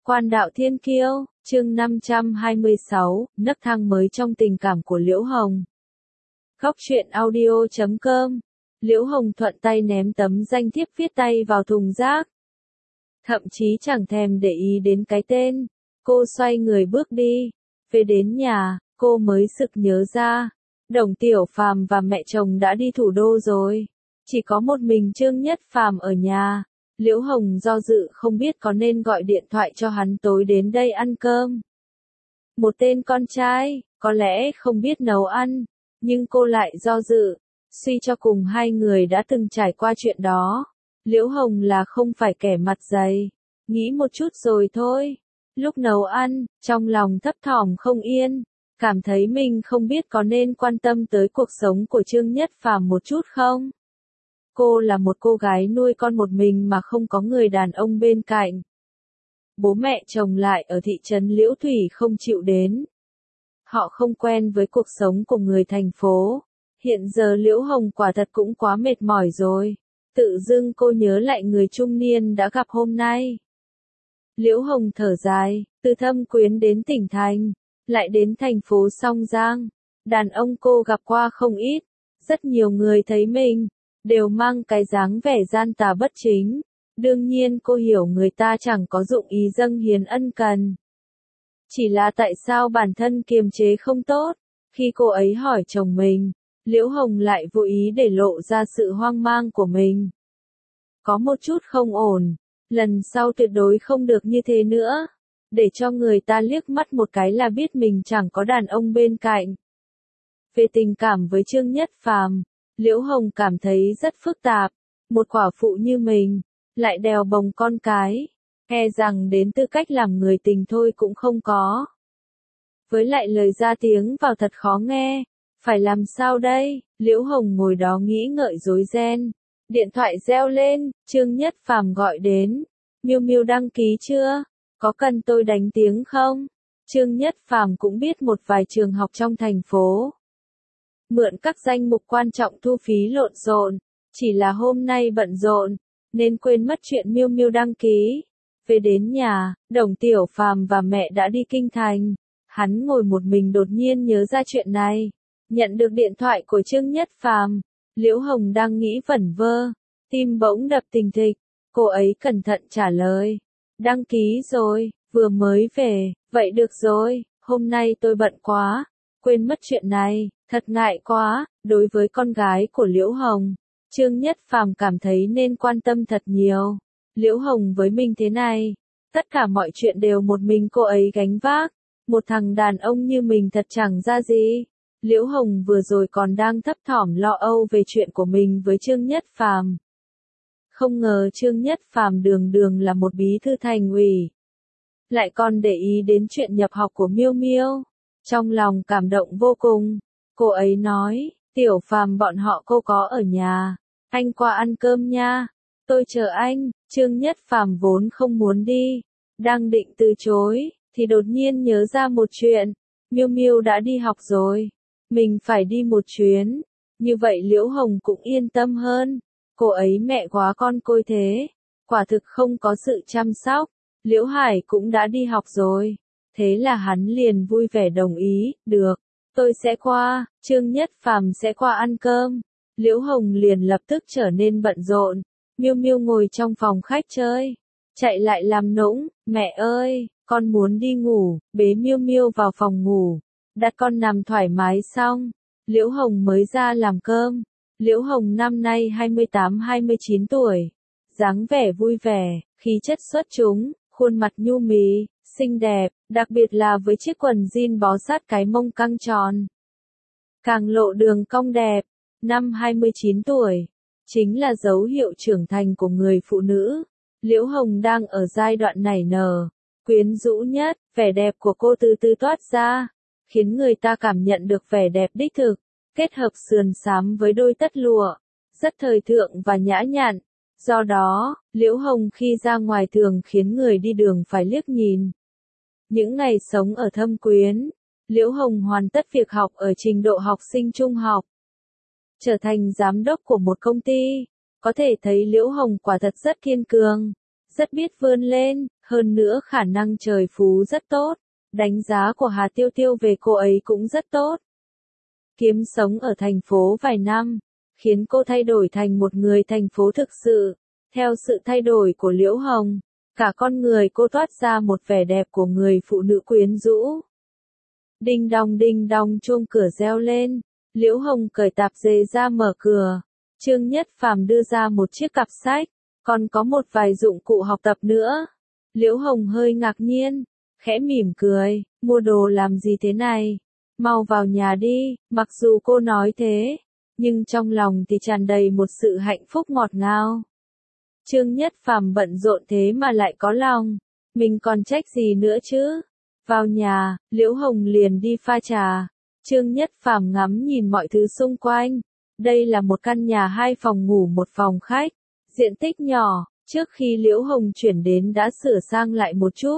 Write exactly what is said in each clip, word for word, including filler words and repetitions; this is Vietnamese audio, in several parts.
Quan đạo thiên kiêu, chương năm trăm hai mươi sáu, nấc thang mới trong tình cảm của Liễu Hồng. Góc truyện audio chấm com. Liễu Hồng thuận tay ném tấm danh thiếp viết tay vào thùng rác. Thậm chí chẳng thèm để ý đến cái tên. Cô xoay người bước đi. Về đến nhà, cô mới sực nhớ ra. Đồng Tiểu Phàm và mẹ chồng đã đi thủ đô rồi. Chỉ có một mình Trương Nhất Phàm ở nhà. Liễu Hồng do dự không biết có nên gọi điện thoại cho hắn tối đến đây ăn cơm. Một tên con trai, có lẽ không biết nấu ăn, nhưng cô lại do dự. Suy cho cùng hai người đã từng trải qua chuyện đó. Liễu Hồng là không phải kẻ mặt dày. Nghĩ một chút rồi thôi. Lúc nấu ăn, trong lòng thấp thỏm không yên. Cảm thấy mình không biết có nên quan tâm tới cuộc sống của Trương Nhất Phàm một chút không? Cô là một cô gái nuôi con một mình mà không có người đàn ông bên cạnh. Bố mẹ chồng lại ở thị trấn Liễu Thủy không chịu đến. Họ không quen với cuộc sống của người thành phố. Hiện giờ Liễu Hồng quả thật cũng quá mệt mỏi rồi. Tự dưng cô nhớ lại người trung niên đã gặp hôm nay. Liễu Hồng thở dài, từ Thâm Quyến đến tỉnh thành, lại đến thành phố Song Giang. Đàn ông cô gặp qua không ít. Rất nhiều người thấy mình đều mang cái dáng vẻ gian tà bất chính. Đương nhiên cô hiểu người ta chẳng có dụng ý dâng hiến ân cần. Chỉ là tại sao bản thân kiềm chế không tốt? Khi cô ấy hỏi chồng mình, Liễu Hồng lại vô ý để lộ ra sự hoang mang của mình. Có một chút không ổn, lần sau tuyệt đối không được như thế nữa. Để cho người ta liếc mắt một cái là biết mình chẳng có đàn ông bên cạnh. Về tình cảm với Trương Nhất Phàm, Liễu Hồng cảm thấy rất phức tạp. Một quả phụ như mình, lại đèo bồng con cái, e rằng đến tư cách làm người tình thôi cũng không có. Với lại lời ra tiếng vào thật khó nghe, phải làm sao đây? Liễu Hồng ngồi đó nghĩ ngợi rối ren. Điện thoại reo lên, Trương Nhất Phàm gọi đến. Miu Miu đăng ký chưa? Có cần tôi đánh tiếng không? Trương Nhất Phàm cũng biết một vài trường học trong thành phố. Mượn các danh mục quan trọng thu phí lộn xộn, chỉ là hôm nay bận rộn, nên quên mất chuyện Miu Miu đăng ký. Về đến nhà, Đồng Tiểu Phàm và mẹ đã đi kinh thành. Hắn ngồi một mình đột nhiên nhớ ra chuyện này. Nhận được điện thoại của Trương Nhất Phàm, Liễu Hồng đang nghĩ vẩn vơ, tim bỗng đập thình thịch. Cô ấy cẩn thận trả lời. Đăng ký rồi, vừa mới về, vậy được rồi, hôm nay tôi bận quá, quên mất chuyện này. Thật ngại quá, đối với con gái của Liễu Hồng, Trương Nhất Phàm cảm thấy nên quan tâm thật nhiều. Liễu Hồng với mình thế này, tất cả mọi chuyện đều một mình cô ấy gánh vác. Một thằng đàn ông như mình thật chẳng ra gì. Liễu Hồng vừa rồi còn đang thấp thỏm lo âu về chuyện của mình với Trương Nhất Phàm. Không ngờ Trương Nhất Phàm đường đường là một bí thư thành ủy, lại còn để ý đến chuyện nhập học của Miu Miu. Trong lòng cảm động vô cùng. Cô ấy nói, Tiểu Phàm bọn họ cô có ở nhà, anh qua ăn cơm nha, tôi chờ anh. Trương Nhất Phàm vốn không muốn đi, đang định từ chối, thì đột nhiên nhớ ra một chuyện, Miu Miu đã đi học rồi, mình phải đi một chuyến, như vậy Liễu Hồng cũng yên tâm hơn. Cô ấy mẹ quá con côi thế, quả thực không có sự chăm sóc. Liễu Hải cũng đã đi học rồi, thế là hắn liền vui vẻ đồng ý, được. Tôi sẽ qua, Trương Nhất Phàm sẽ qua ăn cơm. Liễu Hồng liền lập tức trở nên bận rộn. Miu Miu ngồi trong phòng khách chơi, chạy lại làm nũng, mẹ ơi, con muốn đi ngủ. Bế Miu Miu vào phòng ngủ, đặt con nằm thoải mái xong, Liễu Hồng mới ra làm cơm. Liễu Hồng năm nay hai mươi tám hai mươi chín tuổi, dáng vẻ vui vẻ, khí chất xuất chúng, khuôn mặt nhu mì, xinh đẹp, đặc biệt là với chiếc quần jean bó sát cái mông căng tròn. Càng lộ đường cong đẹp. Năm hai mươi chín tuổi, chính là dấu hiệu trưởng thành của người phụ nữ. Liễu Hồng đang ở giai đoạn nảy nở, quyến rũ nhất, vẻ đẹp của cô từ từ toát ra, khiến người ta cảm nhận được vẻ đẹp đích thực, kết hợp sườn xám với đôi tất lụa, rất thời thượng và nhã nhặn. Do đó, Liễu Hồng khi ra ngoài thường khiến người đi đường phải liếc nhìn. Những ngày sống ở Thâm Quyến, Liễu Hồng hoàn tất việc học ở trình độ học sinh trung học, trở thành giám đốc của một công ty. Có thể thấy Liễu Hồng quả thật rất kiên cường, rất biết vươn lên, Hơn nữa khả năng trời phú rất tốt, đánh giá của Hà Tiêu Tiêu về cô ấy cũng rất tốt. Kiếm sống ở thành phố vài năm, khiến cô thay đổi thành một người thành phố thực sự. Theo sự thay đổi của Liễu Hồng, cả con người cô toát ra một vẻ đẹp của người phụ nữ quyến rũ. Đinh đong đinh đong chuông cửa reo lên, Liễu Hồng cởi tạp dề ra mở cửa. Trương Nhất Phàm đưa ra một chiếc cặp sách, còn có một vài dụng cụ học tập nữa. Liễu Hồng hơi ngạc nhiên, khẽ mỉm cười, mua đồ làm gì thế này? Mau vào nhà đi. Mặc dù cô nói thế, nhưng trong lòng thì tràn đầy một sự hạnh phúc ngọt ngào. Trương Nhất Phàm bận rộn thế mà lại có lòng, mình còn trách gì nữa chứ? Vào nhà, Liễu Hồng liền đi pha trà. Trương Nhất Phàm ngắm nhìn mọi thứ xung quanh. Đây là một căn nhà hai phòng ngủ một phòng khách, diện tích nhỏ, trước khi Liễu Hồng chuyển đến đã sửa sang lại một chút.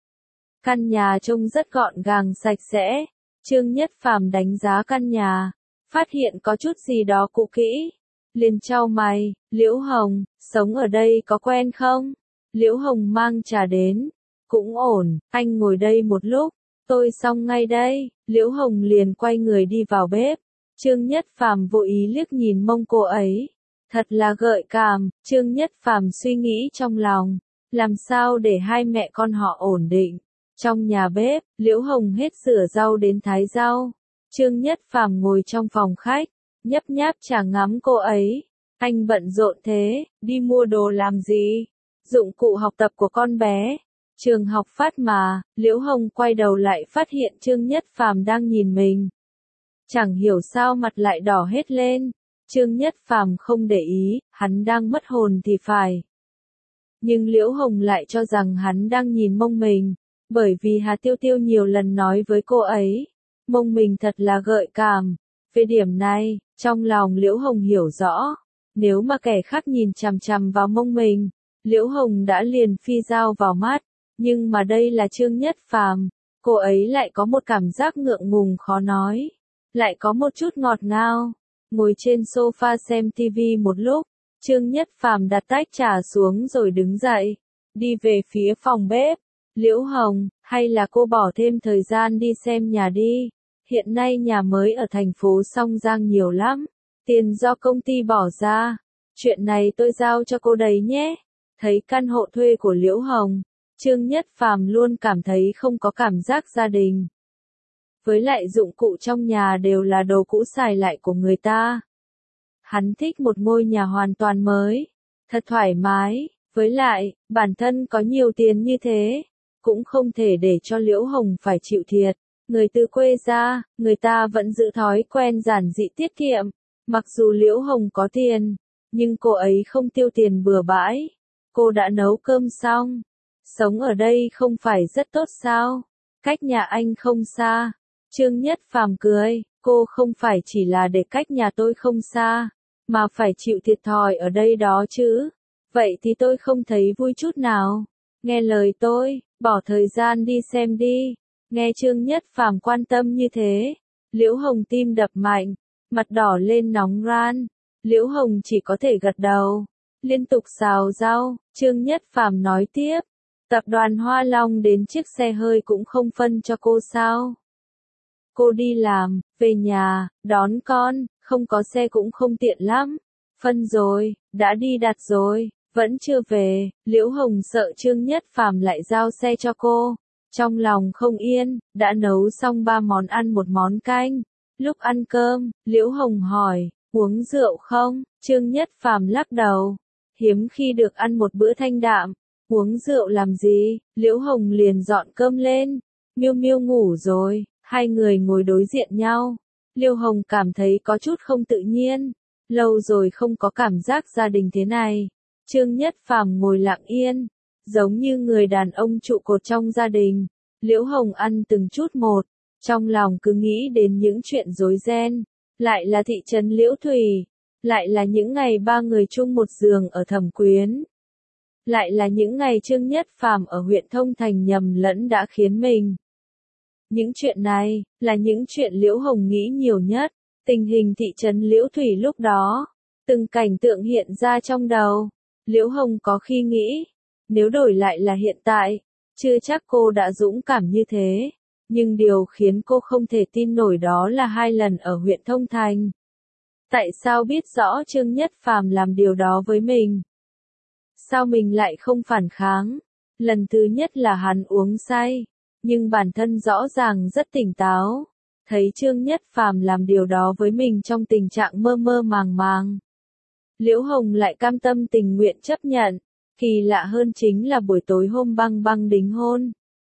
Căn nhà trông rất gọn gàng sạch sẽ. Trương Nhất Phàm đánh giá căn nhà, phát hiện có chút gì đó cũ kỹ. Liền chau mày, Liễu Hồng, sống ở đây có quen không? Liễu Hồng mang trà đến, cũng ổn, anh ngồi đây một lúc, tôi xong ngay đây. Liễu Hồng liền quay người đi vào bếp. Trương Nhất Phàm vô ý liếc nhìn mông cô ấy, thật là gợi cảm. Trương Nhất Phàm suy nghĩ trong lòng, làm sao để hai mẹ con họ ổn định. Trong nhà bếp, Liễu Hồng hết rửa rau đến thái rau. Trương Nhất Phàm ngồi trong phòng khách, nhấp nháp trà ngắm cô ấy. Anh bận rộn thế, đi mua đồ làm gì? Dụng cụ học tập của con bé. Trường học phát mà. Liễu Hồng quay đầu lại phát hiện Trương Nhất Phàm đang nhìn mình. Chẳng hiểu sao mặt lại đỏ hết lên. Trương Nhất Phàm không để ý, hắn đang mất hồn thì phải. Nhưng Liễu Hồng lại cho rằng hắn đang nhìn mông mình. Bởi vì Hà Tiêu Tiêu nhiều lần nói với cô ấy, mông mình thật là gợi cảm. Về điểm này, trong lòng Liễu Hồng hiểu rõ, nếu mà kẻ khác nhìn chằm chằm vào mông mình, Liễu Hồng đã liền phi dao vào mắt. Nhưng mà đây là Trương Nhất Phàm, cô ấy lại có một cảm giác ngượng ngùng khó nói, lại có một chút ngọt ngào. Ngồi trên sofa xem tivi một lúc, Trương Nhất Phàm đặt tách trà xuống rồi đứng dậy, đi về phía phòng bếp. Liễu Hồng, hay là cô bỏ thêm thời gian đi xem nhà đi. Hiện nay nhà mới ở thành phố Song Giang nhiều lắm, tiền do công ty bỏ ra. Chuyện này tôi giao cho cô đấy nhé. Thấy căn hộ thuê của Liễu Hồng, Trương Nhất Phàm luôn cảm thấy không có cảm giác gia đình. Với lại dụng cụ trong nhà đều là đồ cũ xài lại của người ta. Hắn thích một ngôi nhà hoàn toàn mới, thật thoải mái. Với lại, bản thân có nhiều tiền như thế, cũng không thể để cho Liễu Hồng phải chịu thiệt. Người từ quê ra, người ta vẫn giữ thói quen giản dị tiết kiệm. Mặc dù Liễu Hồng có tiền, nhưng cô ấy không tiêu tiền bừa bãi. Cô đã nấu cơm xong. Sống ở đây không phải rất tốt sao? Cách nhà anh không xa. Trương Nhất Phàm cười, cô không phải chỉ là để cách nhà tôi không xa, mà phải chịu thiệt thòi ở đây đó chứ. Vậy thì tôi không thấy vui chút nào. Nghe lời tôi, bỏ thời gian đi xem đi. Nghe Trương Nhất Phàm quan tâm như thế, Liễu Hồng tim đập mạnh, mặt đỏ lên nóng ran. Liễu Hồng chỉ có thể gật đầu, liên tục xào rau. Trương Nhất Phàm nói tiếp, tập đoàn Hoa Long đến chiếc xe hơi cũng không phân cho cô sao? Cô đi làm, về nhà, đón con, không có xe cũng không tiện lắm. Phân rồi, đã đi đặt rồi, vẫn chưa về. Liễu Hồng sợ Trương Nhất Phàm lại giao xe cho cô. Trong lòng không yên, đã nấu xong ba món ăn một món canh. Lúc ăn cơm, Liễu Hồng hỏi, uống rượu không? Trương Nhất Phàm lắc đầu, hiếm khi được ăn một bữa thanh đạm. Uống rượu làm gì? Liễu Hồng liền dọn cơm lên. Miêu Miêu ngủ rồi, hai người ngồi đối diện nhau. Liễu Hồng cảm thấy có chút không tự nhiên. Lâu rồi không có cảm giác gia đình thế này. Trương Nhất Phàm ngồi lặng yên, giống như người đàn ông trụ cột trong gia đình. Liễu Hồng ăn từng chút một, trong lòng cứ nghĩ đến những chuyện rối ren. Lại là thị trấn Liễu Thủy, lại là những ngày ba người chung một giường ở Thẩm Quyến. Lại là những ngày Trương Nhất Phàm ở huyện Thông Thành nhầm lẫn đã khiến mình. Những chuyện này, là những chuyện Liễu Hồng nghĩ nhiều nhất. Tình hình thị trấn Liễu Thủy lúc đó, từng cảnh tượng hiện ra trong đầu. Liễu Hồng có khi nghĩ, Nếu đổi lại là hiện tại, chưa chắc cô đã dũng cảm như thế. Nhưng điều khiến cô không thể tin nổi đó là hai lần ở huyện Thông Thành. Tại sao biết rõ Trương Nhất Phàm làm điều đó với mình? Sao mình lại không phản kháng? Lần thứ nhất là hắn uống say, nhưng bản thân rõ ràng rất tỉnh táo. Thấy Trương Nhất Phàm làm điều đó với mình trong tình trạng mơ mơ màng màng. Liễu Hồng lại cam tâm tình nguyện chấp nhận. Kỳ lạ hơn chính là buổi tối hôm băng băng đính hôn.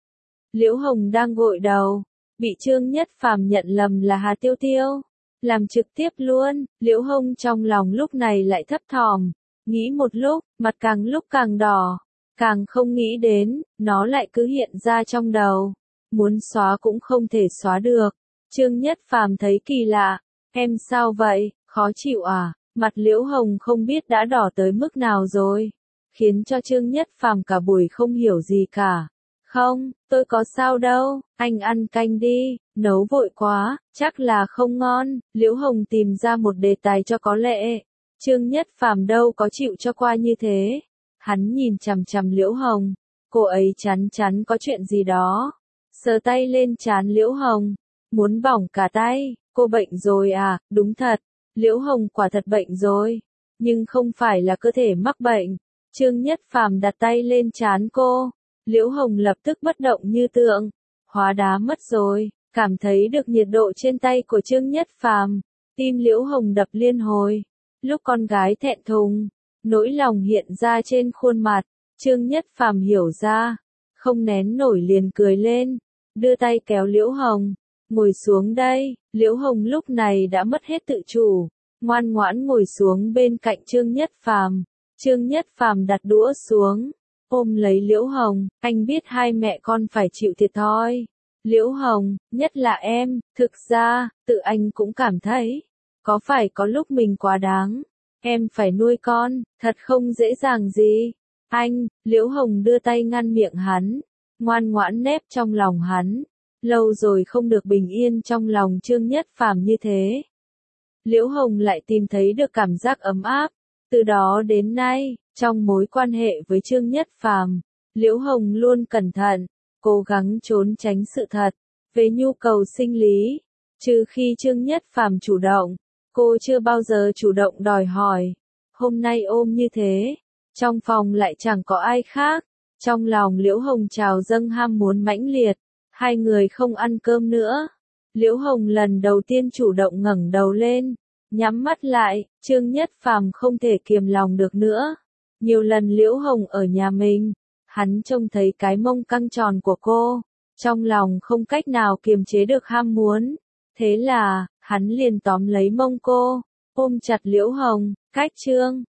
Liễu Hồng đang gội đầu, bị Trương Nhất Phàm nhận lầm là Hà Tiêu Tiêu. Làm trực tiếp luôn, Liễu Hồng trong lòng lúc này lại thấp thỏm. Nghĩ một lúc, mặt càng lúc càng đỏ. Càng không nghĩ đến, nó lại cứ hiện ra trong đầu. Muốn xóa cũng không thể xóa được. Trương Nhất Phàm thấy kỳ lạ. Em sao vậy, khó chịu à? Mặt Liễu Hồng không biết đã đỏ tới mức nào rồi. Khiến cho Trương Nhất Phàm cả buổi không hiểu gì cả. Không, tôi có sao đâu, anh ăn canh đi, nấu vội quá, chắc là không ngon. Liễu Hồng tìm ra một đề tài cho có lệ. Trương Nhất Phàm đâu có chịu cho qua như thế. Hắn nhìn chằm chằm Liễu Hồng, cô ấy chắn chắn có chuyện gì đó. Sờ tay lên trán Liễu Hồng, muốn bỏng cả tay. Cô bệnh rồi à? Đúng thật, Liễu Hồng quả thật bệnh rồi, nhưng không phải là cơ thể mắc bệnh. Trương Nhất Phàm đặt tay lên trán cô, Liễu Hồng lập tức bất động như tượng, hóa đá mất rồi, cảm thấy được nhiệt độ trên tay của Trương Nhất Phàm, tim Liễu Hồng đập liên hồi. Lúc con gái thẹn thùng, nỗi lòng hiện ra trên khuôn mặt, Trương Nhất Phàm hiểu ra, không nén nổi liền cười lên, đưa tay kéo Liễu Hồng, ngồi xuống đây. Liễu Hồng lúc này đã mất hết tự chủ, ngoan ngoãn ngồi xuống bên cạnh Trương Nhất Phàm. Trương Nhất Phàm đặt đũa xuống, ôm lấy Liễu Hồng, anh biết hai mẹ con phải chịu thiệt thòi. Liễu Hồng, nhất là em, thực ra, tự anh cũng cảm thấy, có phải có lúc mình quá đáng, em phải nuôi con, thật không dễ dàng gì. Anh, Liễu Hồng đưa tay ngăn miệng hắn, ngoan ngoãn nép trong lòng hắn, lâu rồi không được bình yên trong lòng Trương Nhất Phàm như thế. Liễu Hồng lại tìm thấy được cảm giác ấm áp. Từ đó đến nay, trong mối quan hệ với Trương Nhất Phàm, Liễu Hồng luôn cẩn thận, cố gắng trốn tránh sự thật về nhu cầu sinh lý. Trừ khi Trương Nhất Phàm chủ động, cô chưa bao giờ chủ động đòi hỏi. Hôm nay ôm như thế, trong phòng lại chẳng có ai khác. Trong lòng Liễu Hồng trào dâng ham muốn mãnh liệt, hai người không ăn cơm nữa. Liễu Hồng lần đầu tiên chủ động ngẩng đầu lên, nhắm mắt lại, Trương Nhất Phàm không thể kiềm lòng được nữa. Nhiều lần Liễu Hồng ở nhà mình, hắn trông thấy cái mông căng tròn của cô, trong lòng không cách nào kiềm chế được ham muốn. Thế là, hắn liền tóm lấy mông cô, ôm chặt Liễu Hồng, cách Trương